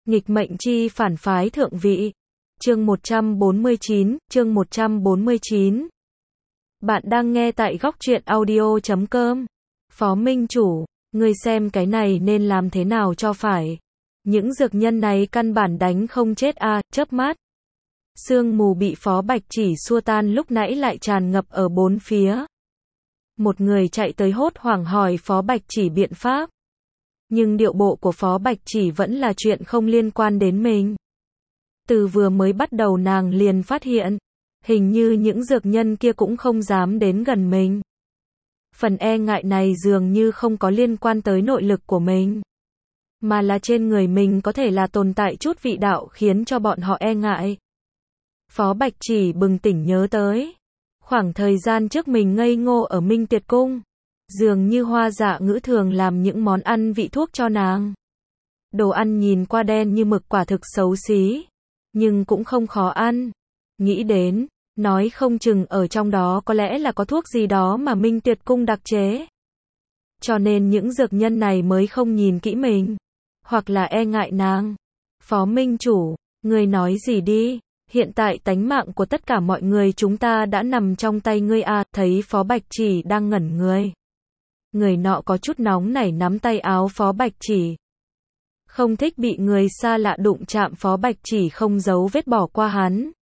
Nghịch mệnh chi phản phái thượng vị. Chương 149, chương 149. Bạn đang nghe tại góc truyện audio.com. Phó Minh Chủ, ngươi xem cái này nên làm thế nào cho phải. Những dược nhân này căn bản đánh không chết a, chớp mắt. Sương mù bị Phó Bạch Chỉ xua tan lúc nãy lại tràn ngập ở bốn phía. Một người chạy tới hốt hoảng hỏi Phó Bạch Chỉ biện pháp. Nhưng điệu bộ của Phó Bạch Chỉ vẫn là chuyện không liên quan đến mình. Từ vừa mới bắt đầu nàng liền phát hiện, hình như những dược nhân kia cũng không dám đến gần mình. Phần e ngại này dường như không có liên quan tới nội lực của mình, mà là trên người mình có thể là tồn tại chút vị đạo khiến cho bọn họ e ngại. Phó Bạch Chỉ bừng tỉnh nhớ tới khoảng thời gian trước mình ngây ngô ở Minh Tiệt Cung, dường như Hoa Dạ Ngữ thường làm những món ăn vị thuốc cho nàng. Đồ ăn nhìn qua đen như mực, quả thực xấu xí, nhưng cũng không khó ăn. Nghĩ đến, nói không chừng ở trong đó có lẽ là có thuốc gì đó mà Minh Tuyệt Cung đặc chế. Cho nên những dược nhân này mới không nhìn kỹ mình, hoặc là e ngại nàng. Phó Minh Chủ, ngươi nói gì đi, hiện tại tánh mạng của tất cả mọi người chúng ta đã nằm trong tay ngươi à. Thấy Phó Bạch Chỉ đang ngẩn người. Người nọ có chút nóng nảy nắm tay áo Phó Bạch Chỉ. Không thích bị người xa lạ đụng chạm, Phó Bạch Chỉ không giấu vết bỏ qua hắn.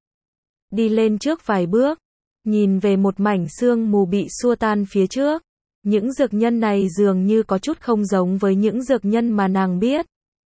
Đi lên trước vài bước, nhìn về một mảnh sương mù bị xua tan phía trước. Những dược nhân này dường như có chút không giống với những dược nhân mà nàng biết.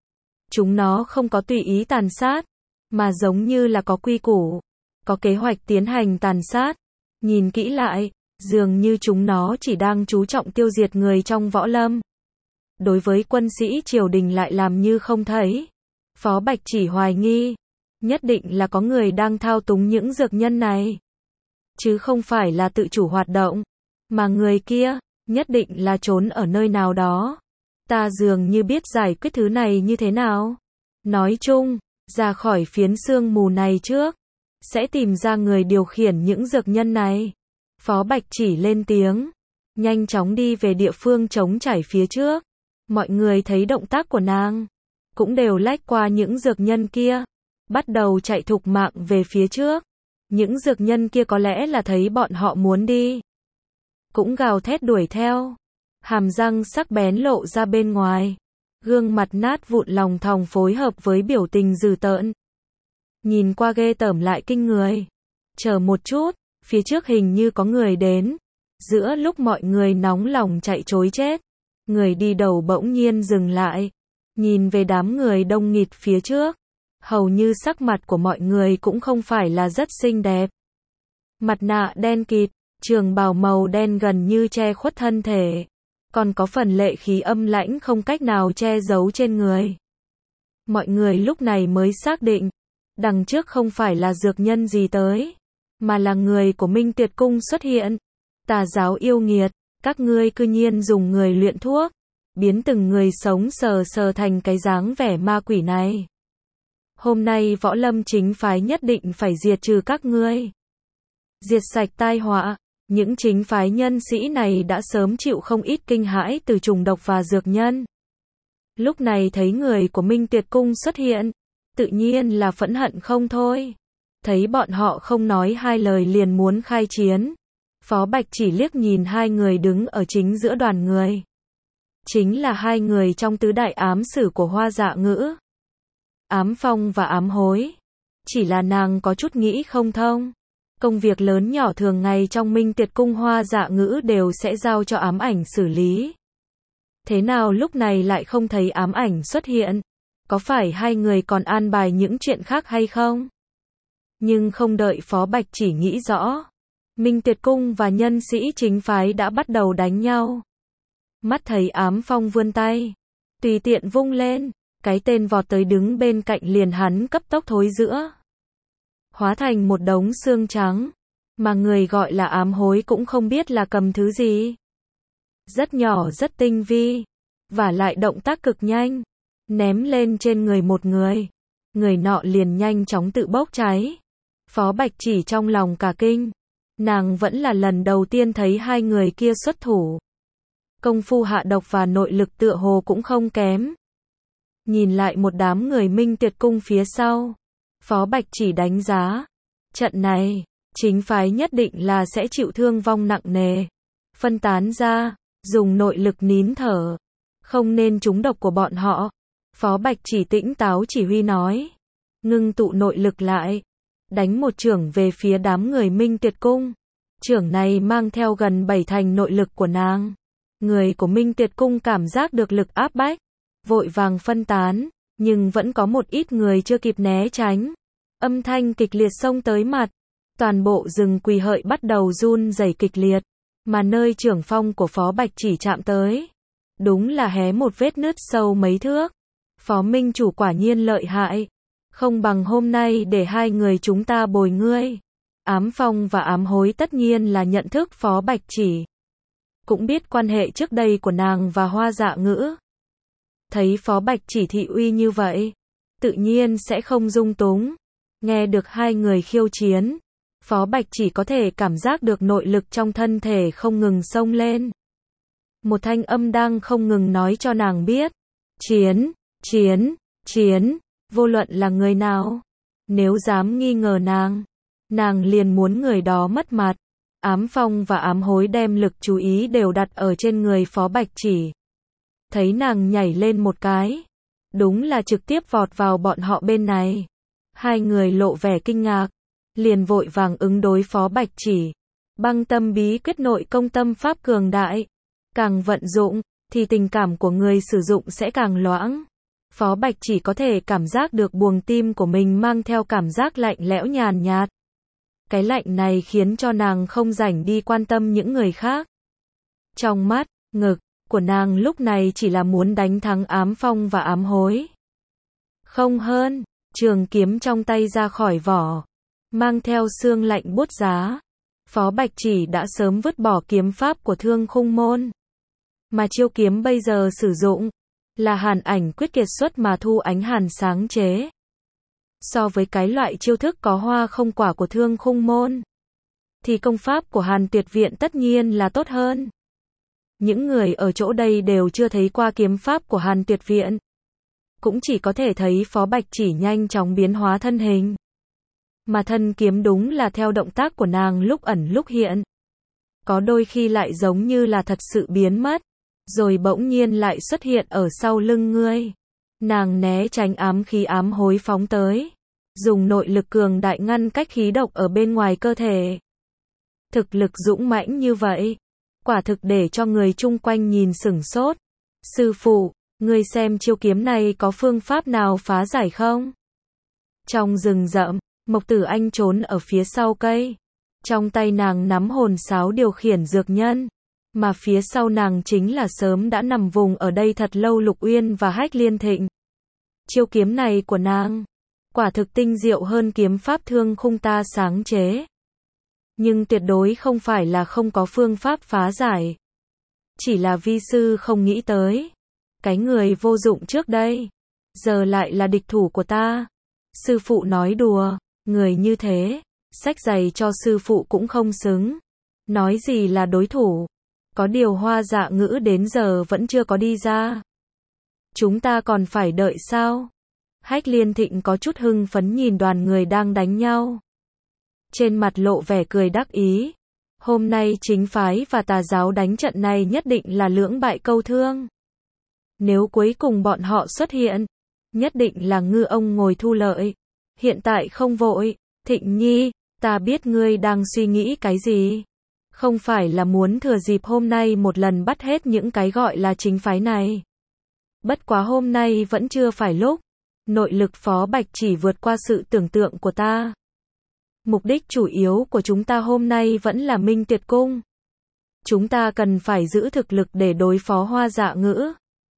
Chúng nó không có tùy ý tàn sát, mà giống như là có quy củ, có kế hoạch tiến hành tàn sát. Nhìn kỹ lại, dường như chúng nó chỉ đang chú trọng tiêu diệt người trong võ lâm. Đối với quân sĩ triều đình lại làm như không thấy. Phó Bạch Chỉ hoài nghi, nhất định là có người đang thao túng những dược nhân này, chứ không phải là tự chủ hoạt động. Mà người kia, nhất định là trốn ở nơi nào đó. Ta dường như biết giải quyết thứ này như thế nào. Nói chung, ra khỏi phiến sương mù này trước, sẽ tìm ra người điều khiển những dược nhân này. Phó Bạch Chỉ lên tiếng, nhanh chóng đi về địa phương trống trải phía trước. Mọi người thấy động tác của nàng, cũng đều lách qua những dược nhân kia, bắt đầu chạy thục mạng về phía trước. Những dược nhân kia có lẽ là thấy bọn họ muốn đi, cũng gào thét đuổi theo, hàm răng sắc bén lộ ra bên ngoài, gương mặt nát vụn lòng thòng phối hợp với biểu tình dữ tợn. Nhìn qua ghê tởm lại kinh người. Chờ một chút, phía trước hình như có người đến. Giữa lúc mọi người nóng lòng chạy trối chết, người đi đầu bỗng nhiên dừng lại, nhìn về đám người đông nghịt phía trước. Hầu như sắc mặt của mọi người cũng không phải là rất xinh đẹp. Mặt nạ đen kịt, trường bào màu đen gần như che khuất thân thể, còn có phần lệ khí âm lãnh không cách nào che giấu trên người. Mọi người lúc này mới xác định, đằng trước không phải là dược nhân gì tới, mà là người của Minh Tuyệt Cung xuất hiện. Tà giáo yêu nghiệt, các ngươi cư nhiên dùng người luyện thuốc, biến từng người sống sờ sờ thành cái dáng vẻ ma quỷ này. Hôm nay võ lâm chính phái nhất định phải diệt trừ các ngươi, diệt sạch tai họa. Những chính phái nhân sĩ này đã sớm chịu không ít kinh hãi từ trùng độc và dược nhân. Lúc này thấy người của Minh Tuyệt Cung xuất hiện, tự nhiên là phẫn hận không thôi. Thấy bọn họ không nói hai lời liền muốn khai chiến. Phó Bạch Chỉ liếc nhìn hai người đứng ở chính giữa đoàn người. Chính là hai người trong tứ đại ám sử của Hoa Dạ Ngữ, Ám Phong và Ám Hối. Chỉ là nàng có chút nghĩ không thông. Công việc lớn nhỏ thường ngày trong Minh Tuyệt Cung Hoa Dạ Ngữ đều sẽ giao cho Ám Ảnh xử lý. Thế nào lúc này lại không thấy Ám Ảnh xuất hiện? Có phải hai người còn an bài những chuyện khác hay không? Nhưng không đợi Phó Bạch Chỉ nghĩ rõ, Minh Tuyệt Cung và nhân sĩ chính phái đã bắt đầu đánh nhau. Mắt thấy Ám Phong vươn tay, tùy tiện vung lên, cái tên vọt tới đứng bên cạnh liền hắn cấp tốc thối rữa, hóa thành một đống xương trắng, mà người gọi là Ám Hối cũng không biết là cầm thứ gì. Rất nhỏ rất tinh vi, và lại động tác cực nhanh, ném lên trên người một người, người nọ liền nhanh chóng tự bốc cháy. Phó Bạch Chỉ trong lòng cả kinh, nàng vẫn là lần đầu tiên thấy hai người kia xuất thủ. Công phu hạ độc và nội lực tựa hồ cũng không kém. nhìn lại một đám người Minh Tuyệt cung phía sau. Phó Bạch Chỉ đánh giá, trận này, chính phái nhất định là sẽ chịu thương vong nặng nề. Phân tán ra, dùng nội lực nín thở, không nên trúng độc của bọn họ. Phó Bạch Chỉ tĩnh táo chỉ huy nói, ngưng tụ nội lực lại, đánh một chưởng về phía đám người Minh Tuyệt cung. Chưởng này mang theo gần 7 thành nội lực của nàng. Người của Minh Tuyệt cung cảm giác được lực áp bách, vội vàng phân tán, nhưng vẫn có một ít người chưa kịp né tránh. Âm thanh kịch liệt xông tới mặt, toàn bộ rừng Quỳ Hợi bắt đầu run rẩy kịch liệt, mà nơi chưởng phong của Phó Bạch Chỉ chạm tới, đúng là hé một vết nứt sâu mấy thước. Phó Minh chủ quả nhiên lợi hại, không bằng hôm nay để hai người chúng ta bồi ngươi. Ám Phong và Ám Hối tất nhiên là nhận thức Phó Bạch Chỉ, cũng biết quan hệ trước đây của nàng và Hoa Dạ Ngữ. Thấy Phó Bạch Chỉ thị uy như vậy, tự nhiên sẽ không dung túng. Nghe được hai người khiêu chiến, Phó Bạch Chỉ có thể cảm giác được nội lực trong thân thể không ngừng xông lên. Một thanh âm đang không ngừng nói cho nàng biết, chiến, chiến, chiến, vô luận là người nào, nếu dám nghi ngờ nàng liền muốn người đó mất mặt. Ám Phong và Ám Hối đem lực chú ý đều đặt ở trên người Phó Bạch Chỉ. Thấy nàng nhảy lên một cái, đúng là trực tiếp vọt vào bọn họ bên này. Hai người lộ vẻ kinh ngạc, liền vội vàng ứng đối Phó Bạch Chỉ. Băng tâm bí quyết nội công tâm pháp cường đại, càng vận dụng, thì tình cảm của người sử dụng sẽ càng loãng. Phó Bạch Chỉ có thể cảm giác được buồng tim của mình mang theo cảm giác lạnh lẽo nhàn nhạt. Cái lạnh này khiến cho nàng không rảnh đi quan tâm những người khác. Trong mắt, ngực của nàng lúc này chỉ là muốn đánh thắng Ám Phong và Ám Hối. Không hơn, trường kiếm trong tay ra khỏi vỏ, mang theo xương lạnh buốt giá. Phó Bạch Chỉ đã sớm vứt bỏ kiếm pháp của Thương Khung môn, mà chiêu kiếm bây giờ sử dụng là Hàn Ảnh Quyết kiệt xuất mà Thu Ánh Hàn sáng chế. So với cái loại chiêu thức có hoa không quả của Thương Khung môn, thì công pháp của Hàn Tuyệt viện tất nhiên là tốt hơn. Những người ở chỗ đây đều chưa thấy qua kiếm pháp của Hàn Tuyệt viện, cũng chỉ có thể thấy Phó Bạch Chỉ nhanh chóng biến hóa thân hình. Mà thân kiếm đúng là theo động tác của nàng lúc ẩn lúc hiện. Có đôi khi lại giống như là thật sự biến mất, rồi bỗng nhiên lại xuất hiện ở sau lưng ngươi. Nàng né tránh ám khí Ám Hối phóng tới, dùng nội lực cường đại ngăn cách khí độc ở bên ngoài cơ thể. Thực lực dũng mãnh như vậy, quả thực để cho người chung quanh nhìn sửng sốt. Sư phụ, ngươi xem chiêu kiếm này có phương pháp nào phá giải không? Trong rừng rậm, Mộc Tử Anh trốn ở phía sau cây. Trong tay nàng nắm hồn sáo điều khiển dược nhân, mà phía sau nàng chính là sớm đã nằm vùng ở đây thật lâu Lục Uyên và Hách Liên Thịnh. Chiêu kiếm này của nàng, quả thực tinh diệu hơn kiếm pháp Thương Khung ta sáng chế. Nhưng tuyệt đối không phải là không có phương pháp phá giải. Chỉ là vi sư không nghĩ tới. Cái người vô dụng trước đây, giờ lại là địch thủ của ta. Sư phụ nói đùa, người như thế, xách giày cho sư phụ cũng không xứng. Nói gì là đối thủ. Có điều Hoa Dạ Ngữ đến giờ vẫn chưa có đi ra. Chúng ta còn phải đợi sao? Hách Liên Thịnh có chút hưng phấn nhìn đoàn người đang đánh nhau. Trên mặt lộ vẻ cười đắc ý. Hôm nay chính phái và tà giáo đánh trận này nhất định là lưỡng bại câu thương. Nếu cuối cùng bọn họ xuất hiện, nhất định là ngư ông ngồi thu lợi. Hiện tại không vội. Thịnh Nhi, ta biết ngươi đang suy nghĩ cái gì. Không phải là muốn thừa dịp hôm nay một lần bắt hết những cái gọi là chính phái này. Bất quá hôm nay vẫn chưa phải lúc. Nội lực Phó Bạch Chỉ vượt qua sự tưởng tượng của ta. Mục đích chủ yếu của chúng ta hôm nay vẫn là Minh Tuyệt cung. Chúng ta cần phải giữ thực lực để đối phó Hoa Dạ Ngữ.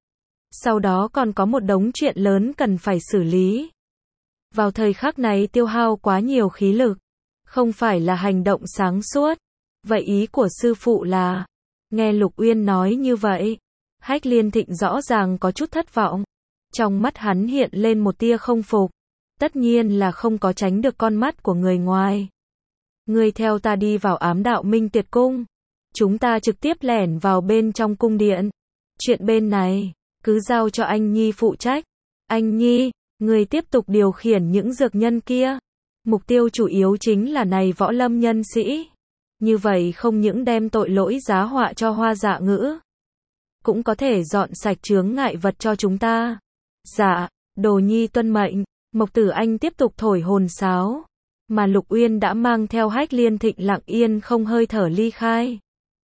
Sau đó còn có một đống chuyện lớn cần phải xử lý. Vào thời khắc này tiêu hao quá nhiều khí lực, không phải là hành động sáng suốt. Vậy ý của sư phụ là, nghe Lục Uyên nói như vậy, Hách Liên Thịnh rõ ràng có chút thất vọng. Trong mắt hắn hiện lên một tia không phục. Tất nhiên là không có tránh được con mắt của người ngoài. Ngươi theo ta đi vào ám đạo Minh Tuyệt cung. Chúng ta trực tiếp lẻn vào bên trong cung điện. Chuyện bên này, cứ giao cho anh Nhi phụ trách. Anh Nhi, người tiếp tục điều khiển những dược nhân kia. Mục tiêu chủ yếu chính là này võ lâm nhân sĩ. Như vậy không những đem tội lỗi giá họa cho Hoa Dạ Ngữ, cũng có thể dọn sạch chướng ngại vật cho chúng ta. Dạ, Đồ Nhi tuân mệnh. Mộc Tử Anh tiếp tục thổi hồn sáo, mà Lục Uyên đã mang theo Hách Liên Thịnh lặng yên không hơi thở ly khai.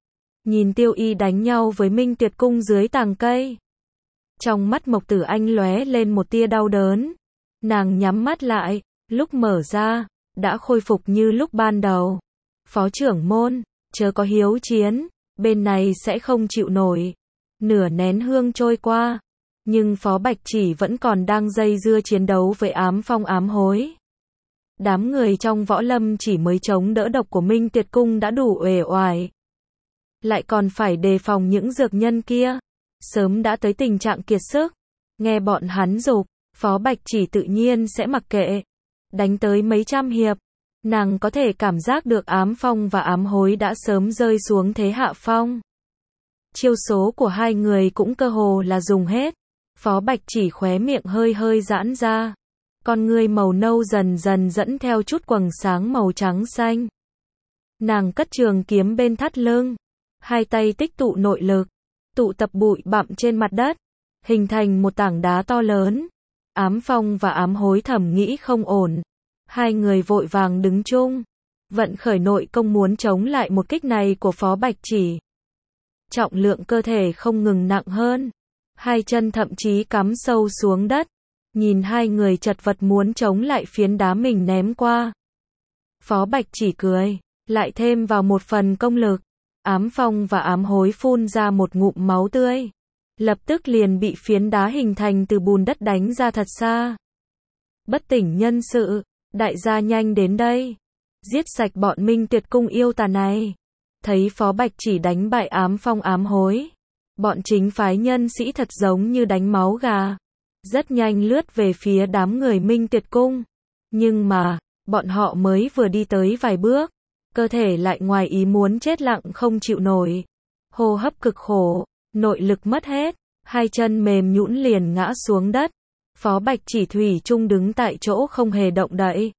Nhìn Tiêu Y đánh nhau với Minh Tuyệt Cung dưới tàng cây. Trong mắt Mộc Tử Anh lóe lên một tia đau đớn. Nàng nhắm mắt lại, lúc mở ra, đã khôi phục như lúc ban đầu. Phó trưởng môn, chớ có hiếu chiến, bên này sẽ không chịu nổi. Nửa nén hương trôi qua, nhưng Phó Bạch Chỉ vẫn còn đang dây dưa chiến đấu với Ám Phong ám hối. Đám người trong võ lâm chỉ mới chống đỡ độc của Minh Tuyệt Cung đã đủ uể oải. Lại còn phải đề phòng những dược nhân kia. Sớm đã tới tình trạng kiệt sức. Nghe bọn hắn giục, Phó Bạch Chỉ tự nhiên sẽ mặc kệ. Đánh tới mấy trăm hiệp, nàng có thể cảm giác được Ám Phong và ám hối đã sớm rơi xuống thế hạ phong. Chiêu số của hai người cũng cơ hồ là dùng hết. Phó Bạch Chỉ khóe miệng hơi hơi giãn ra. Con ngươi màu nâu dần dần dẫn theo chút quầng sáng màu trắng xanh. Nàng cất trường kiếm bên thắt lưng. Hai tay tích tụ nội lực. Tụ tập bụi bặm trên mặt đất. Hình thành một tảng đá to lớn. Ám Phong và ám hối thầm nghĩ không ổn. Hai người vội vàng đứng chung. Vận khởi nội công muốn chống lại một kích này của Phó Bạch Chỉ. Trọng lượng cơ thể không ngừng nặng hơn. Hai chân thậm chí cắm sâu xuống đất. Nhìn hai người chật vật muốn chống lại phiến đá mình ném qua. Phó Bạch Chỉ cười, lại thêm vào một phần công lực. Ám Phong và ám hối phun ra một ngụm máu tươi. Lập tức liền bị phiến đá hình thành từ bùn đất đánh ra thật xa. Bất tỉnh nhân sự, đại gia nhanh đến đây. Giết sạch bọn Minh Tuyệt Cung yêu tà này. Thấy Phó Bạch Chỉ đánh bại Ám Phong ám hối. Bọn chính phái nhân sĩ thật giống như đánh máu gà. Rất nhanh lướt về phía đám người Minh Tuyệt Cung. Nhưng mà, bọn họ mới vừa đi tới vài bước. Cơ thể lại ngoài ý muốn chết lặng không chịu nổi. Hô hấp cực khổ, nội lực mất hết. Hai chân mềm nhũn liền ngã xuống đất. Phó Bạch Chỉ thủy chung đứng tại chỗ không hề động đậy.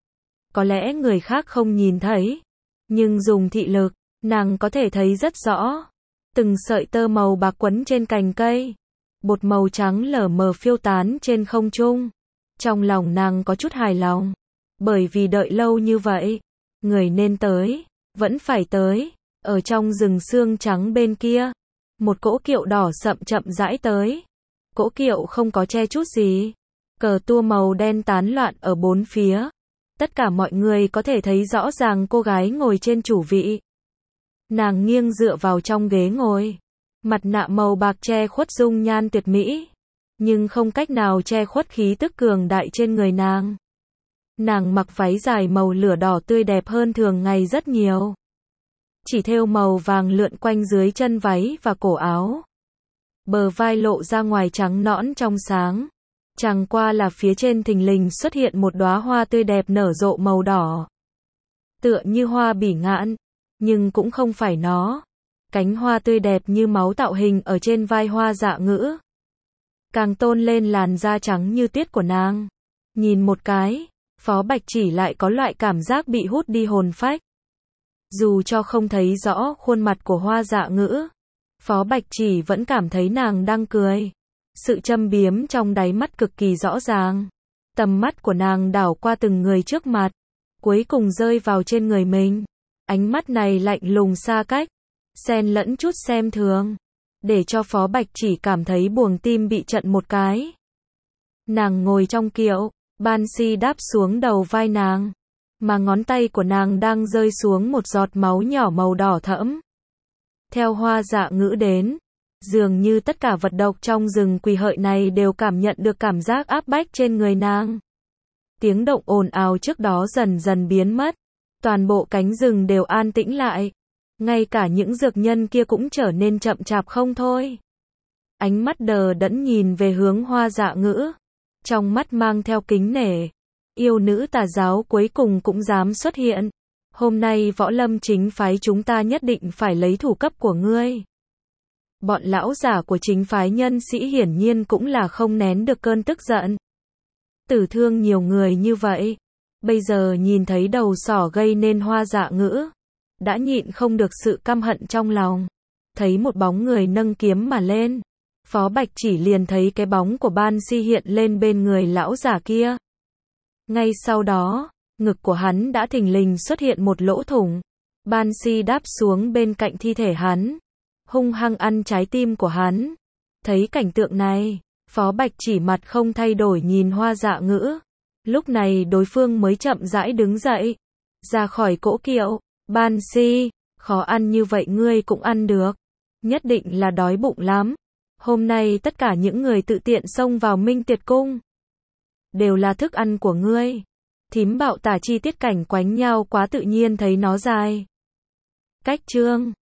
Có lẽ người khác không nhìn thấy. Nhưng dùng thị lực, nàng có thể thấy rất rõ. Từng sợi tơ màu bạc quấn trên cành cây. Bột màu trắng lờ mờ phiêu tán trên không trung. Trong lòng nàng có chút hài lòng. Bởi vì đợi lâu như vậy, người nên tới, vẫn phải tới. Ở trong rừng sương trắng bên kia, một cỗ kiệu đỏ sậm chậm rãi tới. Cỗ kiệu không có che chút gì. Cờ tua màu đen tán loạn ở bốn phía. Tất cả mọi người có thể thấy rõ ràng cô gái ngồi trên chủ vị. Nàng nghiêng dựa vào trong ghế ngồi. Mặt nạ màu bạc che khuất dung nhan tuyệt mỹ. Nhưng không cách nào che khuất khí tức cường đại trên người nàng. Nàng mặc váy dài màu lửa đỏ tươi đẹp hơn thường ngày rất nhiều. Chỉ thêu màu vàng lượn quanh dưới chân váy và cổ áo. Bờ vai lộ ra ngoài trắng nõn trong sáng. Chẳng qua là phía trên thình lình xuất hiện một đóa hoa tươi đẹp nở rộ màu đỏ. Tựa như hoa bỉ ngạn, nhưng cũng không phải nó. Cánh hoa tươi đẹp như máu tạo hình ở trên vai Hoa Dạ Ngữ. Càng tôn lên làn da trắng như tuyết của nàng. Nhìn một cái, Phó Bạch Chỉ lại có loại cảm giác bị hút đi hồn phách. Dù cho không thấy rõ khuôn mặt của Hoa Dạ Ngữ, Phó Bạch Chỉ vẫn cảm thấy nàng đang cười. Sự châm biếm trong đáy mắt cực kỳ rõ ràng. Tầm mắt của nàng đảo qua từng người trước mặt, cuối cùng rơi vào trên người mình. Ánh mắt này lạnh lùng xa cách, xen lẫn chút xem thường, để cho Phó Bạch Chỉ cảm thấy buồng tim bị chặn một cái. Nàng ngồi trong kiệu, ban si đáp xuống đầu vai nàng, mà ngón tay của nàng đang rơi xuống một giọt máu nhỏ màu đỏ thẫm. Theo Hoa Dạ Ngữ đến, dường như tất cả vật độc trong rừng quỷ hợi này đều cảm nhận được cảm giác áp bách trên người nàng. Tiếng động ồn ào trước đó dần dần biến mất, toàn bộ cánh rừng đều an tĩnh lại. Ngay cả những dược nhân kia cũng trở nên chậm chạp không thôi. Ánh mắt đờ đẫn nhìn về hướng Hoa Dạ Ngữ, trong mắt mang theo kính nể. Yêu nữ tà giáo cuối cùng cũng dám xuất hiện. Hôm nay võ lâm chính phái chúng ta nhất định phải lấy thủ cấp của ngươi. Bọn lão giả của chính phái nhân sĩ hiển nhiên cũng là không nén được cơn tức giận. Tử thương nhiều người như vậy, bây giờ nhìn thấy đầu sỏ gây nên Hoa Dạ Ngữ, đã nhịn không được sự căm hận trong lòng. Thấy một bóng người nâng kiếm mà lên, Phó Bạch Chỉ liền thấy cái bóng của Ban Si hiện lên bên người lão giả kia. Ngay sau đó, ngực của hắn đã thình lình xuất hiện một lỗ thủng. Ban Si đáp xuống bên cạnh thi thể hắn, hung hăng ăn trái tim của hắn. Thấy cảnh tượng này, Phó Bạch Chỉ mặt không thay đổi nhìn Hoa Dạ Ngữ. Lúc này đối phương mới chậm rãi đứng dậy, ra khỏi cỗ kiệu. Ban Si, khó ăn như vậy ngươi cũng ăn được, nhất định là đói bụng lắm. Hôm nay tất cả những người tự tiện xông vào Minh Tiệt Cung đều là thức ăn của ngươi. Thím Bạo tả chi tiết cảnh quánh nhau quá tự nhiên thấy nó dài. Cách chương